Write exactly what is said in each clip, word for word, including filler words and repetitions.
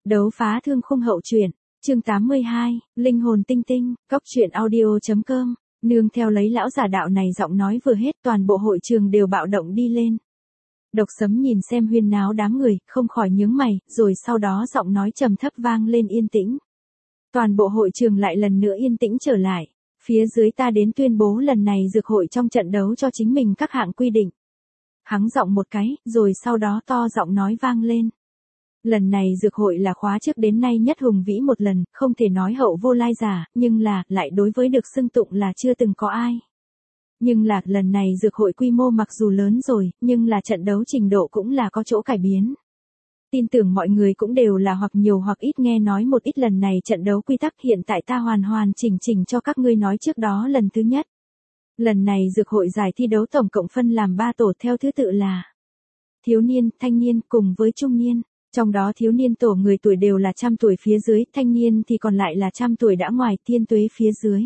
Đấu phá thương khung hậu truyện, chương tám mươi hai, linh hồn tinh tinh, cốc truyện audio.com, nương theo lấy lão giả đạo này giọng nói vừa hết toàn bộ hội trường đều bạo động đi lên. Độc Sấm nhìn xem huyên náo đám người, không khỏi nhướng mày, rồi sau đó giọng nói trầm thấp vang lên yên tĩnh. Toàn bộ hội trường lại lần nữa yên tĩnh trở lại, phía dưới ta đến tuyên bố lần này dược hội trong trận đấu cho chính mình các hạng quy định. Hắng giọng một cái, rồi sau đó to giọng nói vang lên. Lần này dược hội là khóa trước đến nay nhất hùng vĩ một lần, không thể nói hậu vô lai giả, nhưng là, lại đối với được xưng tụng là chưa từng có ai. Nhưng là, lần này dược hội quy mô mặc dù lớn rồi, nhưng là trận đấu trình độ cũng là có chỗ cải biến. Tin tưởng mọi người cũng đều là hoặc nhiều hoặc ít nghe nói một ít lần này trận đấu quy tắc hiện tại ta hoàn hoàn chỉnh chỉnh cho các ngươi nói trước đó lần thứ nhất. Lần này dược hội giải thi đấu tổng cộng phân làm ba tổ theo thứ tự là thiếu niên, thanh niên cùng với trung niên. Trong đó thiếu niên tổ người tuổi đều là trăm tuổi phía dưới, thanh niên thì còn lại là trăm tuổi đã ngoài, thiên tuế phía dưới.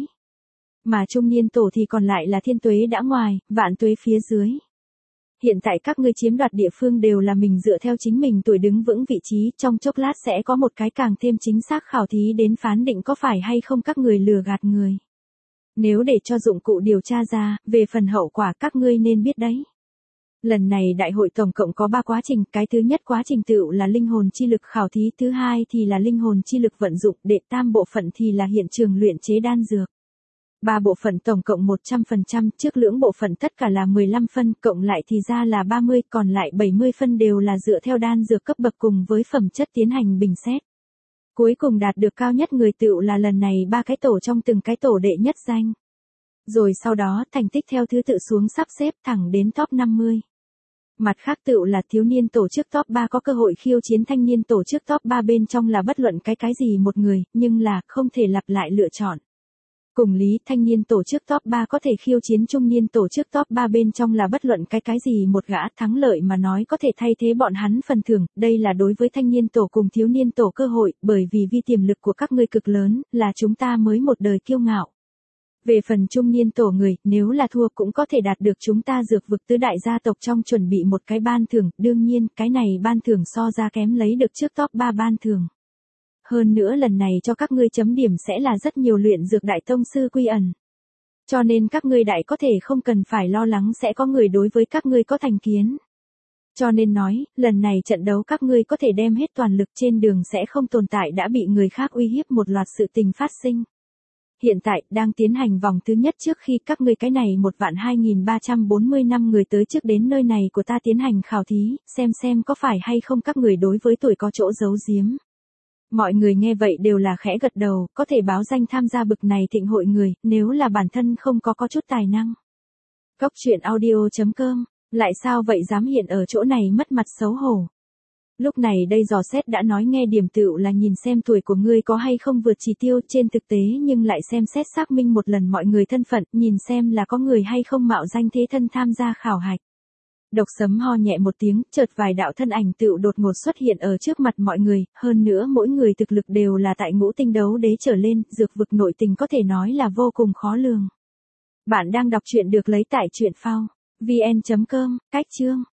Mà trung niên tổ thì còn lại là thiên tuế đã ngoài, vạn tuế phía dưới. Hiện tại các ngươi chiếm đoạt địa phương đều là mình dựa theo chính mình tuổi đứng vững vị trí, trong chốc lát sẽ có một cái càng thêm chính xác khảo thí đến phán định có phải hay không các người lừa gạt người. Nếu để cho dụng cụ điều tra ra, về phần hậu quả các ngươi nên biết đấy. Lần này đại hội tổng cộng có ba quá trình, cái thứ nhất quá trình tựu là linh hồn chi lực khảo thí, thứ hai thì là linh hồn chi lực vận dụng, đệ tam bộ phận thì là hiện trường luyện chế đan dược. Ba bộ phận tổng cộng một trăm phần trăm, trước lưỡng bộ phận tất cả là mười lăm phân, cộng lại thì ra là ba mươi, còn lại bảy mươi phân đều là dựa theo đan dược cấp bậc cùng với phẩm chất tiến hành bình xét. Cuối cùng đạt được cao nhất người tựu là lần này ba cái tổ trong từng cái tổ đệ nhất danh. Rồi sau đó thành tích theo thứ tự xuống sắp xếp thẳng đến top năm mươi. Mặt khác tựu là thiếu niên tổ chức top ba có cơ hội khiêu chiến thanh niên tổ chức top ba bên trong là bất luận cái cái gì một người, nhưng là không thể lặp lại lựa chọn. Cùng lý, thanh niên tổ chức top ba có thể khiêu chiến trung niên tổ chức top ba bên trong là bất luận cái cái gì một gã, thắng lợi mà nói có thể thay thế bọn hắn phần thưởng, đây là đối với thanh niên tổ cùng thiếu niên tổ cơ hội, bởi vì vi tiềm lực của các ngươi cực lớn, là chúng ta mới một đời kiêu ngạo. Về phần trung niên tổ người, nếu là thua cũng có thể đạt được chúng ta dược vực tứ đại gia tộc trong chuẩn bị một cái ban thưởng, đương nhiên, cái này ban thưởng so ra kém lấy được trước top ba ban thưởng. Hơn nữa lần này cho các ngươi chấm điểm sẽ là rất nhiều luyện dược đại tông sư quy ẩn. Cho nên các ngươi đại có thể không cần phải lo lắng sẽ có người đối với các ngươi có thành kiến. Cho nên nói, lần này trận đấu các ngươi có thể đem hết toàn lực, trên đường sẽ không tồn tại đã bị người khác uy hiếp một loạt sự tình phát sinh. Hiện tại, đang tiến hành vòng thứ nhất trước khi các ngươi cái này một vạn hai nghìn ba trăm bốn mươi năm người tới trước đến nơi này của ta tiến hành khảo thí, xem xem có phải hay không các người đối với tuổi có chỗ giấu giếm. Mọi người nghe vậy đều là khẽ gật đầu, có thể báo danh tham gia bực này thịnh hội người, nếu là bản thân không có có chút tài năng. Cốc truyện audio.com, lại sao vậy dám hiện ở chỗ này mất mặt xấu hổ. Lúc này đây dò xét đã nói nghe điểm tựu là nhìn xem tuổi của ngươi có hay không vượt chỉ tiêu trên thực tế nhưng lại xem xét xác minh một lần mọi người thân phận, nhìn xem là có người hay không mạo danh thế thân tham gia khảo hạch. Độc Sấm ho nhẹ một tiếng, chợt vài đạo thân ảnh tựu đột ngột xuất hiện ở trước mặt mọi người, hơn nữa mỗi người thực lực đều là tại ngũ tinh đấu đế trở lên, dược vực nội tình có thể nói là vô cùng khó lường. Bạn đang đọc truyện được lấy tại truyện phao, vn chấm com, cách chương.